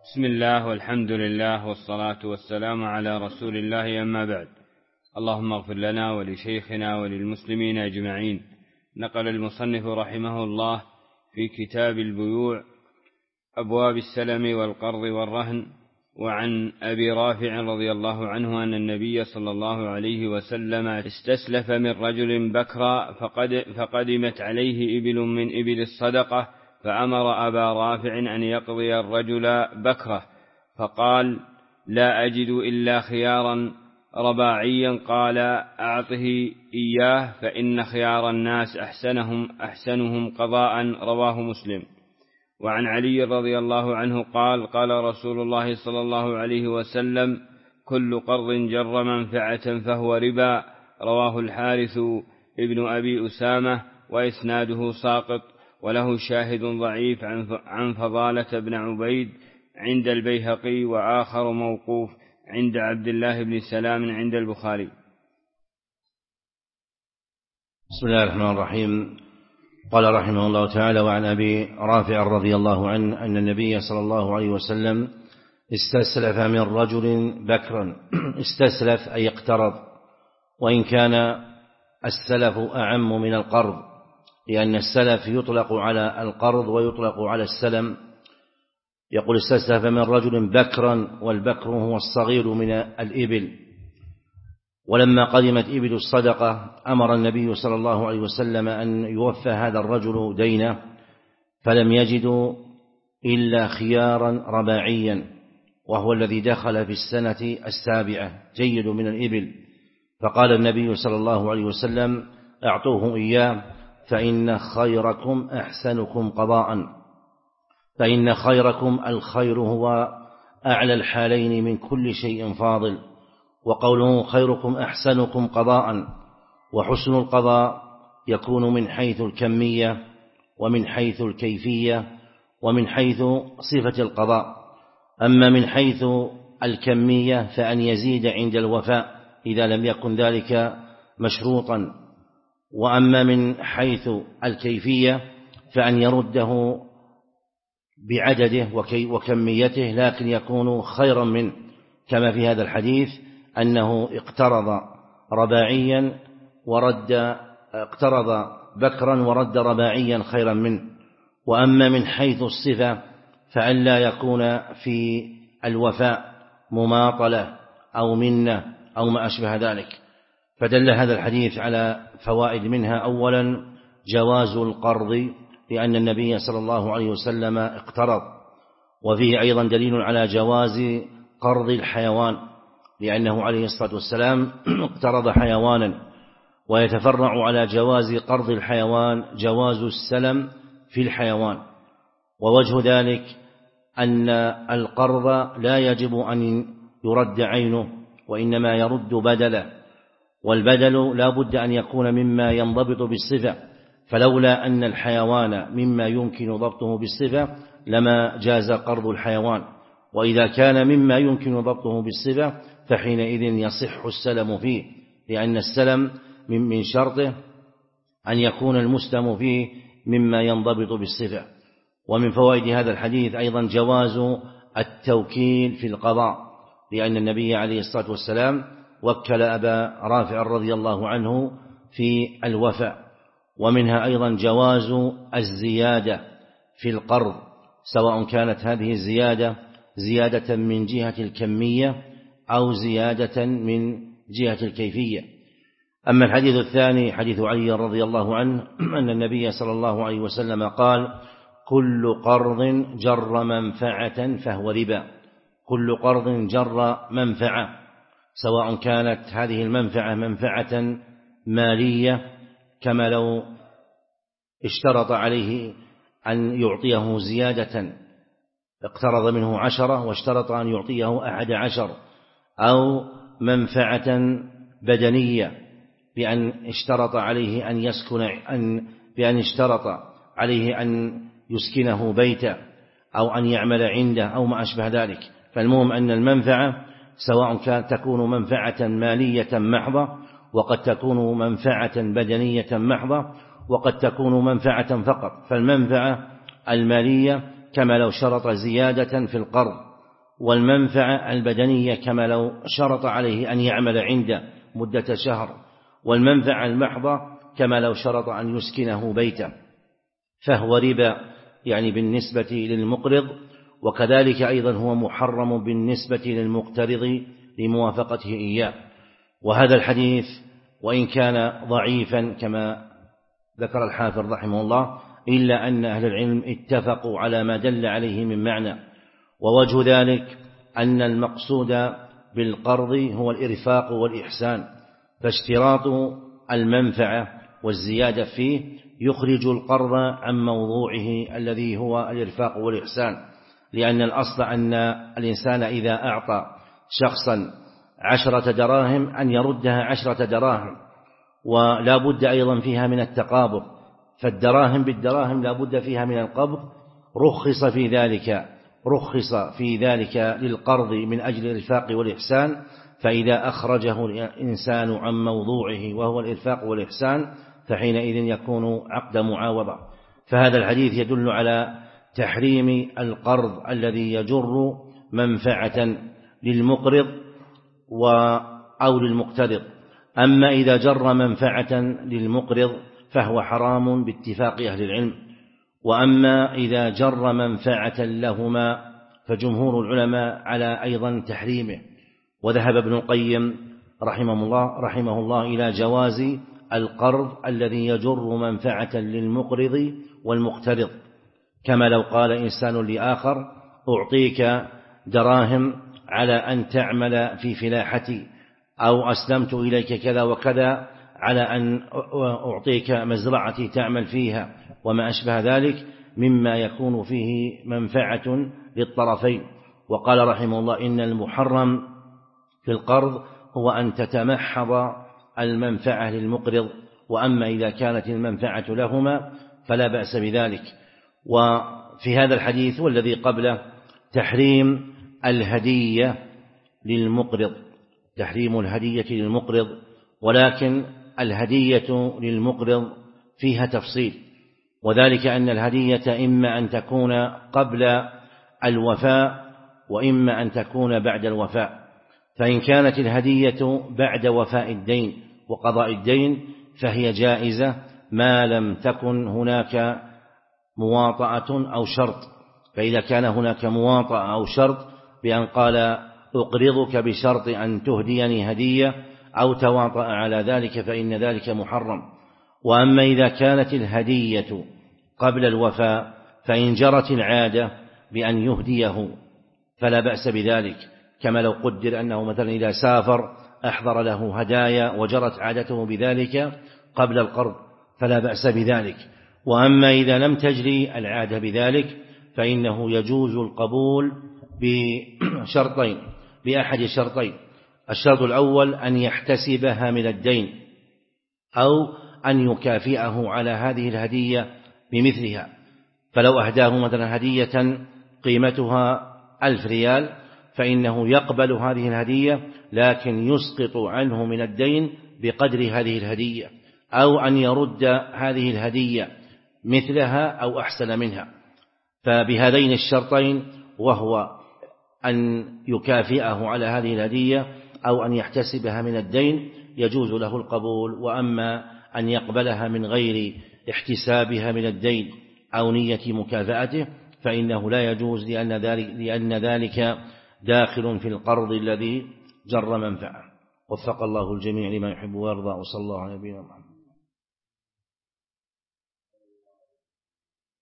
بسم الله والحمد لله والصلاة والسلام على رسول الله، أما بعد. اللهم اغفر لنا ولشيخنا وللمسلمين أجمعين. نقل المصنف رحمه الله في كتاب البيوع أبواب السلم والقرض والرهن وعن أبي رافع رضي الله عنه أن النبي صلى الله عليه وسلم استسلف من رجل بكرا فقدمت عليه إبل من إبل الصدقة، فأمر أبا رافع أن يقضي الرجل بكره، فقال: لا أجد إلا خيارا رباعيا. قال: أعطه إياه فإن خيار الناس أحسنهم قضاء. رواه مسلم. وعن علي رضي الله عنه قال: قال رسول الله صلى الله عليه وسلم: كل قرض جر منفعة فهو ربا. رواه الحارث ابن أبي أسامة وإسناده ساقط، وله شاهد ضعيف عن فضالة بن عبيد عند البيهقي، وآخر موقوف عند عبد الله بن سلام عند البخاري. بسم الله الرحمن الرحيم. قال رحمه الله تعالى: وعن أبي رافع رضي الله عنه أن النبي صلى الله عليه وسلم استسلف من رجل بكرا. استسلف أي اقترض، وإن كان السلف أعم من القرض، لأن السلف يطلق على القرض ويطلق على السلم. يقول: استسلف من رجل بكرا، والبكر هو الصغير من الإبل. ولما قدمت إبل الصدقة أمر النبي صلى الله عليه وسلم أن يوفى هذا الرجل دينه، فلم يجدوا إلا خيارا رباعيا، وهو الذي دخل في السنة السابعة، جيد من الإبل. فقال النبي صلى الله عليه وسلم: أعطوه إياه فإن خيركم أحسنكم قضاء. فإن خيركم، الخير هو أعلى الحالين من كل شيء فاضل. وقوله خيركم أحسنكم قضاء، وحسن القضاء يكون من حيث الكمية ومن حيث الكيفية ومن حيث صفة القضاء. أما من حيث الكمية فأن يزيد عند الوفاء إذا لم يكن ذلك مشروطا، وأما من حيث الكيفية فأن يرده بعدده وكميته، لكن يكون خيرا منه، كما في هذا الحديث أنه اقترض بكرا ورد رباعيا خيرا منه. وأما من حيث الصفة فأن لا يكون في الوفاء مماطلة أو منة أو ما أشبه ذلك. فدل هذا الحديث على فوائد، منها: أولا جواز القرض، لأن النبي صلى الله عليه وسلم اقترض. وفيه أيضا دليل على جواز قرض الحيوان، لأنه عليه الصلاة والسلام اقترض حيوانا. ويتفرع على جواز قرض الحيوان جواز السلم في الحيوان. ووجه ذلك أن القرض لا يجب أن يرد عينه، وإنما يرد بدله، والبدل لا بد أن يكون مما ينضبط بالصفة، فلولا أن الحيوان مما يمكن ضبطه بالصفة لما جاز قرض الحيوان. وإذا كان مما يمكن ضبطه بالصفة فحينئذ يصح السلم فيه، لأن السلم من شرطه أن يكون المسلم فيه مما ينضبط بالصفة. ومن فوائد هذا الحديث أيضا جواز التوكيل في القضاء، لأن النبي عليه الصلاة والسلام وكل أبا رافع رضي الله عنه في الوفاء. ومنها أيضا جواز الزيادة في القرض، سواء كانت هذه الزيادة زيادة من جهة الكمية أو زيادة من جهة الكيفية. أما الحديث الثاني حديث علي رضي الله عنه أن النبي صلى الله عليه وسلم قال: كل قرض جر منفعة فهو ربا. كل قرض جر منفعة، سواء كانت هذه المنفعة منفعة مالية، كما لو اشترط عليه أن يعطيه زيادة، اقترض منه 10 واشترط أن يعطيه 11، أو منفعة بدنية بأن اشترط عليه أن يسكنه بيتا أو أن يعمل عنده أو ما أشبه ذلك. فالمهم أن المنفعة سواء كانت تكون منفعة مالية محضة، وقد تكون منفعة بدنية محضة، وقد تكون منفعة فقط. فالمنفعة المالية كما لو شرط زيادة في القرض والمنفعة البدنية كما لو شرط عليه أن يعمل عنده مدة شهر، والمنفعة المحضة كما لو شرط أن يسكنه بيته، فهو ربا يعني بالنسبة للمقرض، وكذلك أيضا هو محرم بالنسبة للمقترض لموافقته إياه. وهذا الحديث وإن كان ضعيفا كما ذكر الحافظ رحمه الله، إلا أن أهل العلم اتفقوا على ما دل عليه من معنى، ووجه ذلك أن المقصود بالقرض هو الإرفاق والإحسان، فاشتراط المنفعة والزيادة فيه يخرج القرض عن موضوعه الذي هو الإرفاق والإحسان، لأن الأصل أن الإنسان إذا أعطى شخصا 10 دراهم أن يردها 10 دراهم، ولا بد أيضا فيها من التقابض، فالدراهم بالدراهم لا بد فيها من القبض. رخص في ذلك للقرض من أجل الإرفاق والإحسان، فإذا أخرجه الإنسان عن موضوعه وهو الإرفاق والإحسان فحينئذ يكون عقد معاوضة. فهذا الحديث يدل على تحريم القرض الذي يجر منفعة للمقرض أو للمقترض. أما إذا جر منفعة للمقرض فهو حرام باتفاق أهل العلم، وأما إذا جر منفعة لهما فجمهور العلماء على أيضا تحريمه. وذهب ابن القيم رحمه الله إلى جواز القرض الذي يجر منفعة للمقرض والمقترض، كما لو قال إنسان لآخر أعطيك دراهم على أن تعمل في فلاحتي، أو أسلمت إليك كذا وكذا على أن أعطيك مزرعتي تعمل فيها، وما أشبه ذلك مما يكون فيه منفعة للطرفين. وقال رحمه الله إن المحرم في القرض هو أن تتمحض المنفعة للمقرض، وأما إذا كانت المنفعة لهما فلا بأس بذلك. وفي هذا الحديث والذي قبله تحريم الهدية للمقرض، تحريم الهدية للمقرض، ولكن الهدية للمقرض فيها تفصيل، وذلك أن الهدية إما أن تكون قبل الوفاء وإما أن تكون بعد الوفاء. فإن كانت الهدية بعد وفاء الدين وقضاء الدين فهي جائزة ما لم تكن هناك مواطأة أو شرط. فإذا كان هناك مواطأة أو شرط بأن قال أقرضك بشرط أن تهديني هدية أو تواطأ على ذلك فإن ذلك محرم. وأما إذا كانت الهدية قبل الوفاء فإن جرت العادة بأن يهديه فلا بأس بذلك، كما لو قدر أنه مثلا إذا سافر أحضر له هدايا وجرت عادته بذلك قبل القرض فلا بأس بذلك. وأما إذا لم تجري العادة بذلك فإنه يجوز القبول بشرطين، بأحد شرطين: الشرط الأول أن يحتسبها من الدين، أو أن يكافئه على هذه الهدية بمثلها. فلو أهداه مثلا هدية قيمتها 1000 ريال فإنه يقبل هذه الهدية لكن يسقط عنه من الدين بقدر هذه الهدية، أو أن يرد هذه الهدية مثلها أو أحسن منها. فبهذين الشرطين، وهو أن يكافئه على هذه الهدية أو أن يحتسبها من الدين، يجوز له القبول. وأما أن يقبلها من غير احتسابها من الدين أو نية مكافأته فإنه لا يجوز، لأن ذلك داخل في القرض الذي جر منفعة. وفق الله الجميع لما يحب ويرضى، وصلى الله على نبينا محمد.